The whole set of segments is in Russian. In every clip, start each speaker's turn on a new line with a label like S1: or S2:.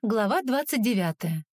S1: Глава 29.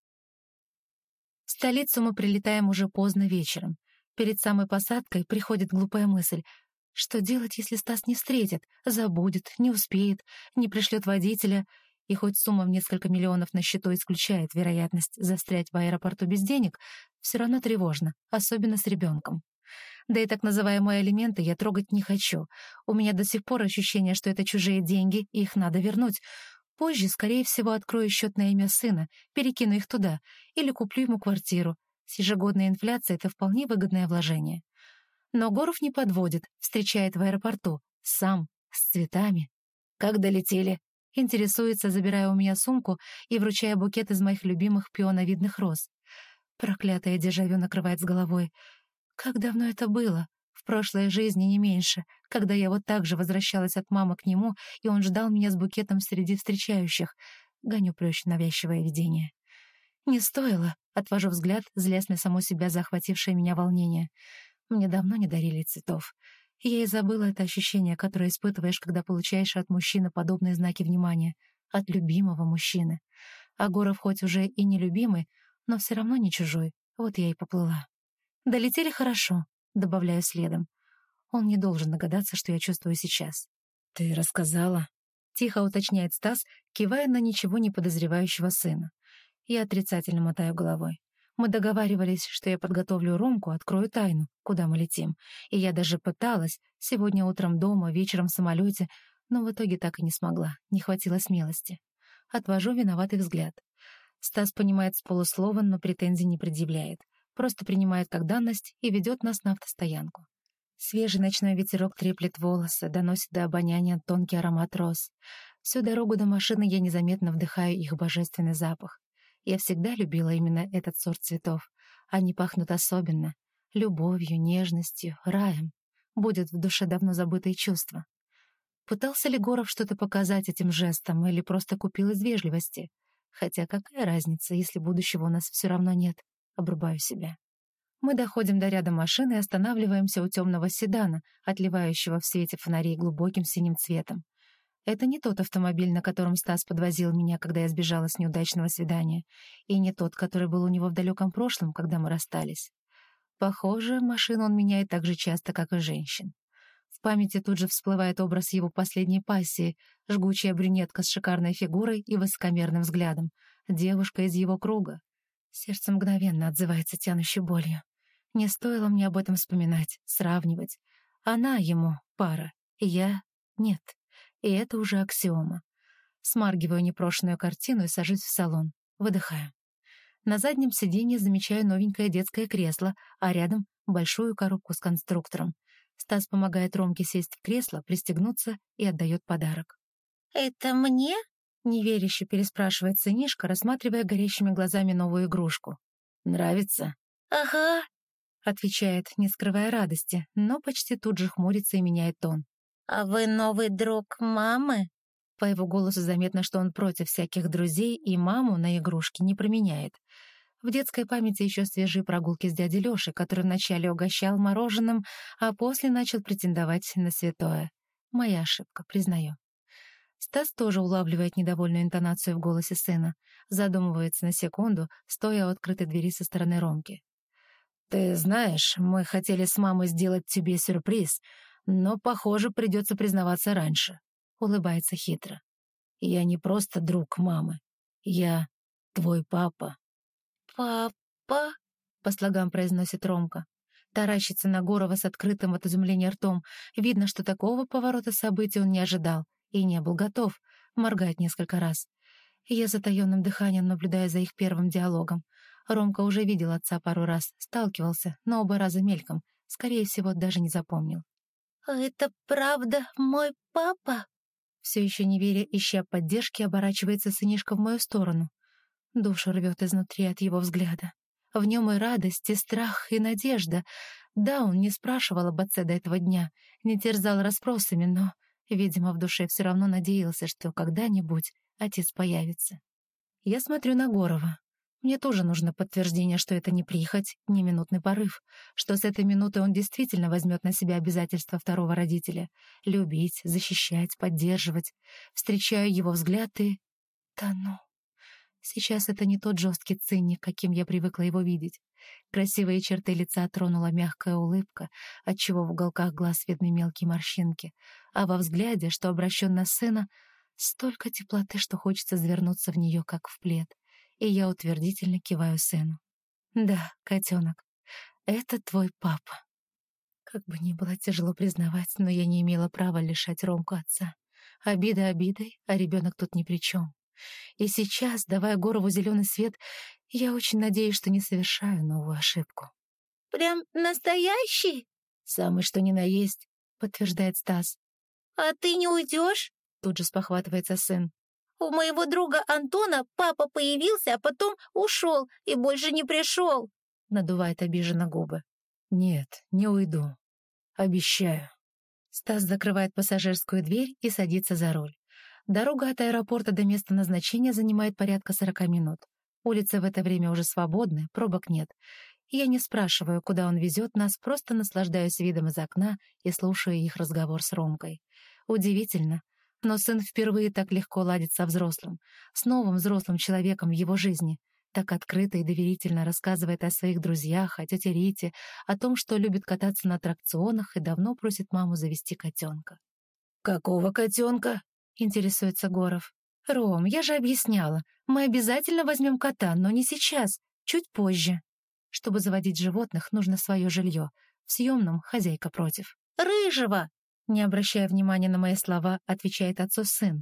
S1: В столицу мы прилетаем уже поздно вечером. Перед самой посадкой приходит глупая мысль. Что делать, если Стас не встретит, забудет, не успеет, не пришлет водителя? И хоть сумма в несколько миллионов на счету исключает вероятность застрять в аэропорту без денег, все равно тревожно, особенно с ребенком. Да и так называемые алименты я трогать не хочу. У меня до сих пор ощущение, что это чужие деньги, и их надо вернуть. Позже, скорее всего, открою счет на имя сына, перекину их туда, или куплю ему квартиру. С ежегодной инфляцией это вполне выгодное вложение. Но Горов не подводит, встречает в аэропорту. Сам, с цветами. «Как долетели?» Интересуется, забирая у меня сумку и вручая букет из моих любимых пионовидных роз. Проклятое дежавю накрывает с головой. Как давно это было? В прошлой жизни не меньше, когда я вот так же возвращалась от мамы к нему, и он ждал меня с букетом среди встречающих. Гоню прочь навязчивое видение. Не стоило, отвожу взгляд, злясь на саму себя за охватившее меня волнение. Мне давно не дарили цветов. Я и забыла это ощущение, которое испытываешь, когда получаешь от мужчины подобные знаки внимания. От любимого мужчины. А Горов хоть уже и не любимый, но все равно не чужой. Вот я и поплыла. Долетели хорошо. Добавляю следом. Он не должен догадаться, что я чувствую сейчас. «Ты рассказала?» — тихо уточняет Стас, кивая на ничего не подозревающего сына. Я отрицательно мотаю головой. Мы договаривались, что я подготовлю Ромку, открою тайну, куда мы летим. И я даже пыталась, сегодня утром дома, вечером в самолете, но в итоге так и не смогла, не хватило смелости. Отвожу виноватый взгляд. Стас понимает с полуслова, но претензий не предъявляет. Просто принимает как данность и ведет нас на автостоянку. Свежий ночной ветерок треплет волосы, доносит до обоняния тонкий аромат роз. Всю дорогу до машины я незаметно вдыхаю их божественный запах. Я всегда любила именно этот сорт цветов. Они пахнут особенно. Любовью, нежностью, раем. Будет в душе давно забытые чувства. Пытался ли Горов что-то показать этим жестом или просто купил из вежливости? Хотя какая разница, если будущего у нас все равно нет? Обрубаю себя. Мы доходим до ряда машин и останавливаемся у темного седана, отливающего в свете фонарей глубоким синим цветом. Это не тот автомобиль, на котором Стас подвозил меня, когда я сбежала с неудачного свидания, и не тот, который был у него в далеком прошлом, когда мы расстались. Похоже, машину он меняет так же часто, как и женщин. В памяти тут же всплывает образ его последней пассии, жгучая брюнетка с шикарной фигурой и высокомерным взглядом, девушка из его круга. Сердце мгновенно отзывается тянущей болью. Не стоило мне об этом вспоминать, сравнивать. Она ему пара, я — нет. И это уже аксиома. Смаргиваю непрошенную картину и сажусь в салон. Выдыхаю. На заднем сиденье замечаю новенькое детское кресло, а рядом — большую коробку с конструктором. Стас помогает Ромке сесть в кресло, пристегнуться и отдает подарок.
S2: «Это мне?»
S1: — неверяще переспрашивает сынишка, рассматривая горящими глазами новую игрушку. «Нравится?»
S2: «Ага»,
S1: — отвечает, не скрывая радости, но почти тут же хмурится и меняет тон.
S2: «А вы новый друг мамы?»
S1: По его голосу заметно, что он против всяких друзей и маму на игрушки не променяет. В детской памяти еще свежие прогулки с дядей Лешей, который вначале угощал мороженым, а после начал претендовать на святое. Моя ошибка, признаю. Стас тоже улавливает недовольную интонацию в голосе сына, задумывается на секунду, стоя у открытой двери со стороны Ромки. «Ты знаешь, мы хотели с мамой сделать тебе сюрприз, но, похоже, придется признаваться раньше», — улыбается хитро. «Я не просто друг мамы. Я твой папа».
S2: «Папа?»
S1: — по слогам произносит Ромка. Таращится на Горова с открытым от изумления ртом. Видно, что такого поворота событий он не ожидал и не был готов. Моргает несколько раз. Я затаённым дыханием наблюдаю за их первым диалогом. Ромка уже видел отца пару раз, сталкивался, но оба раза мельком. Скорее всего, даже не запомнил.
S2: «Это правда мой папа?»
S1: Все еще не веря, ища поддержки, оборачивается сынишка в мою сторону. Душу рвет изнутри от его взгляда. В нем и радость, и страх, и надежда. Да, он не спрашивал об отце до этого дня, не терзал расспросами, но, видимо, в душе все равно надеялся, что когда-нибудь отец появится. Я смотрю на Горова. Мне тоже нужно подтверждение, что это не прихоть, не минутный порыв, что с этой минуты он действительно возьмет на себя обязательства второго родителя. Любить, защищать, поддерживать. Встречаю его взгляд и... тону. Сейчас это не тот жесткий циник, каким я привыкла его видеть. Красивые черты лица тронула мягкая улыбка, отчего в уголках глаз видны мелкие морщинки, а во взгляде, что обращен на сына, столько теплоты, что хочется завернуться в нее, как в плед. И я утвердительно киваю сыну. «Да, котенок, это твой папа». Как бы ни было тяжело признавать, но я не имела права лишать Ромку отца. Обида обидой, а ребенок тут ни при чем. И сейчас, давая Горову зеленый свет, я очень надеюсь, что не совершаю новую ошибку.
S2: Прям настоящий?
S1: «Самый что ни на есть», — подтверждает Стас.
S2: А ты не уйдешь?
S1: Тут же спохватывается сын.
S2: У моего друга Антона папа появился, а потом ушел и больше не пришел.
S1: Надувает обиженно губы. «Нет, не уйду. Обещаю». Стас закрывает пассажирскую дверь и садится за руль. Дорога от аэропорта до места назначения занимает порядка 40 минут. Улицы в это время уже свободны, пробок нет. Я не спрашиваю, куда он везет нас, просто наслаждаюсь видом из окна и слушаю их разговор с Ромкой. Удивительно, но сын впервые так легко ладит со взрослым, с новым взрослым человеком в его жизни. Так открыто и доверительно рассказывает о своих друзьях, о тете Рите, о том, что любит кататься на аттракционах и давно просит маму завести котенка. «Какого котенка?» — интересуется Горов. «Ром, я же объясняла, мы обязательно возьмем кота, но не сейчас, чуть позже. Чтобы заводить животных, нужно свое жилье. В съемном хозяйка против».
S2: Рыжего!
S1: Не обращая внимания на мои слова, отвечает отцу сын.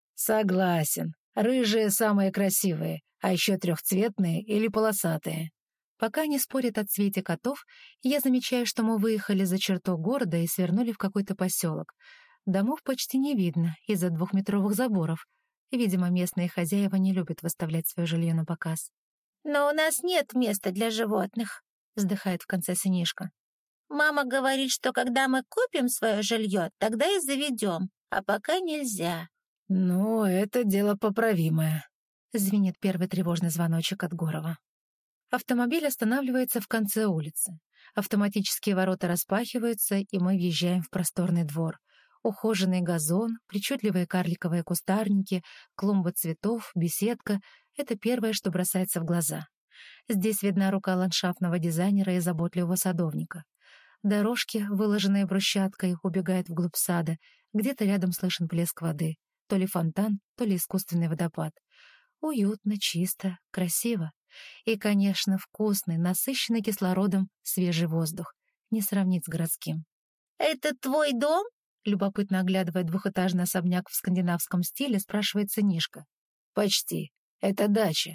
S1: «Согласен. Рыжие самые красивые, а еще трехцветные или полосатые». Пока они спорят о цвете котов, я замечаю, что мы выехали за черту города и свернули в какой-то поселок. Домов почти не видно из-за 2-метровых заборов. Видимо, местные хозяева не любят выставлять свое жилье на показ.
S2: Но у нас нет места для животных,
S1: Вздыхает в конце сынишка.
S2: Мама говорит, что когда мы купим свое жилье, тогда и заведем, а пока нельзя.
S1: «Ну, это дело поправимое», — звенит первый тревожный звоночек от Горова. Автомобиль останавливается в конце улицы. Автоматические ворота распахиваются, и мы въезжаем в просторный двор. Ухоженный газон, причудливые карликовые кустарники, клумба цветов, беседка — это первое, что бросается в глаза. Здесь видна рука ландшафтного дизайнера и заботливого садовника. Дорожки, выложенные брусчаткой, убегают вглубь сада. Где-то рядом слышен плеск воды. То ли фонтан, то ли искусственный водопад. Уютно, чисто, красиво. И, конечно, вкусный, насыщенный кислородом свежий воздух. Не сравнить с городским.
S2: Это твой дом?
S1: Любопытно оглядывая двухэтажный особняк в скандинавском стиле, спрашивает сынишка. «Почти. Это дача».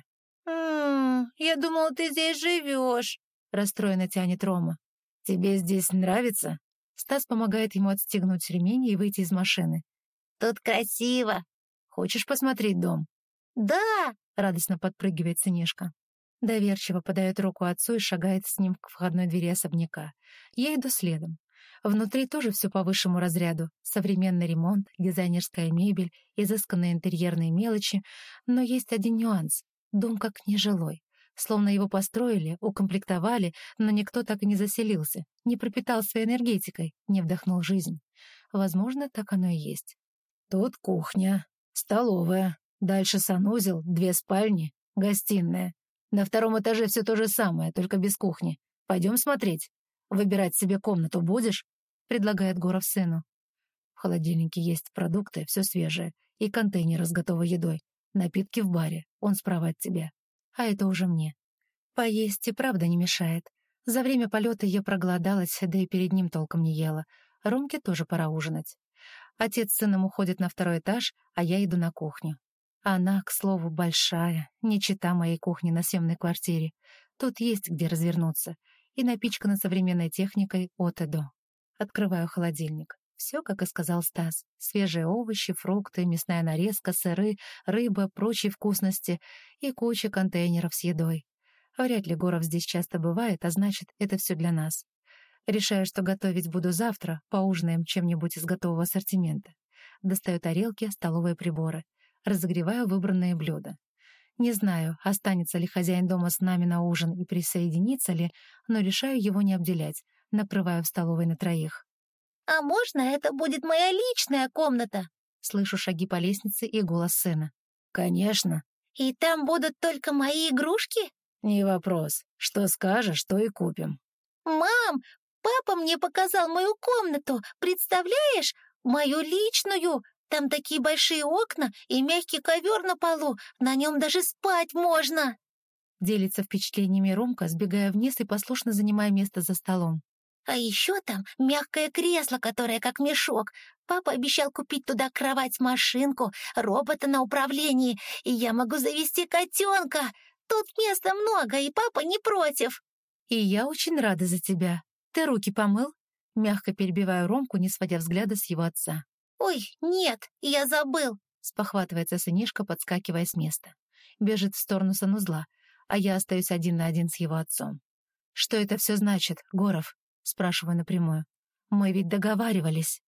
S2: Я думал, ты здесь живешь.
S1: Расстроенно тянет Рома. «Тебе здесь нравится?» Стас помогает ему отстегнуть ремень и выйти из машины.
S2: Тут красиво.
S1: «Хочешь посмотреть дом?»
S2: Да,
S1: Радостно подпрыгивает сынишка. Доверчиво подает руку отцу и шагает с ним к входной двери особняка. Я иду следом. Внутри тоже все по высшему разряду. Современный ремонт, дизайнерская мебель, изысканные интерьерные мелочи. Но есть один нюанс. Дом как нежилой. Словно его построили, укомплектовали, но никто так и не заселился, не пропитал своей энергетикой, не вдохнул жизнь. Возможно, так оно и есть. Тут кухня, столовая, дальше санузел, 2 спальни, гостиная. На 2-м этаже все то же самое, только без кухни. Пойдем смотреть. Выбирать себе комнату будешь? Предлагает Горов сыну. В холодильнике есть продукты, все свежее, и контейнеры с готовой едой. Напитки в баре, он справа от тебя. А это уже мне. Поесть и правда не мешает. За время полета я проголодалась, да и перед ним толком не ела. Ромке тоже пора ужинать. Отец с сыном уходит на 2-й этаж, а я иду на кухню. Она, к слову, большая, не чита моей кухни на съемной квартире. Тут есть где развернуться. И напичкана современной техникой от и до. Открываю холодильник. Все, как и сказал Стас. Свежие овощи, фрукты, мясная нарезка, сыры, рыба, прочие вкусности и куча контейнеров с едой. Вряд ли Горов здесь часто бывает, а значит, это все для нас. Решаю, что готовить буду завтра, поужинаем чем-нибудь из готового ассортимента. Достаю тарелки, столовые приборы. Разогреваю выбранные блюда. Не знаю, останется ли хозяин дома с нами на ужин и присоединится ли, но решаю его не обделять. Накрываю в столовой на 3.
S2: А можно это будет моя личная комната?
S1: Слышу шаги по лестнице и голос сына. «Конечно».
S2: И там будут только мои игрушки?
S1: Не вопрос. Что скажешь, то и купим.
S2: Мам, папа мне показал мою комнату, представляешь? Мою личную. Там такие большие окна и мягкий ковер на полу, на нем даже спать можно.
S1: Делится впечатлениями Ромка, сбегая вниз и послушно занимая место за столом.
S2: А еще там мягкое кресло, которое как мешок. Папа обещал купить туда кровать-машинку, робота на управлении, и я могу завести котенка. Тут места много, и папа не против.
S1: И я очень рада за тебя. Ты руки помыл? Мягко перебиваю Ромку, не сводя взгляда с его отца.
S2: Ой, нет, я забыл.
S1: Спохватывается сынишка, подскакивая с места. Бежит в сторону санузла, а я остаюсь один на один с его отцом. «Что это все значит, Горов?» — спрашиваю напрямую. «Мы ведь договаривались».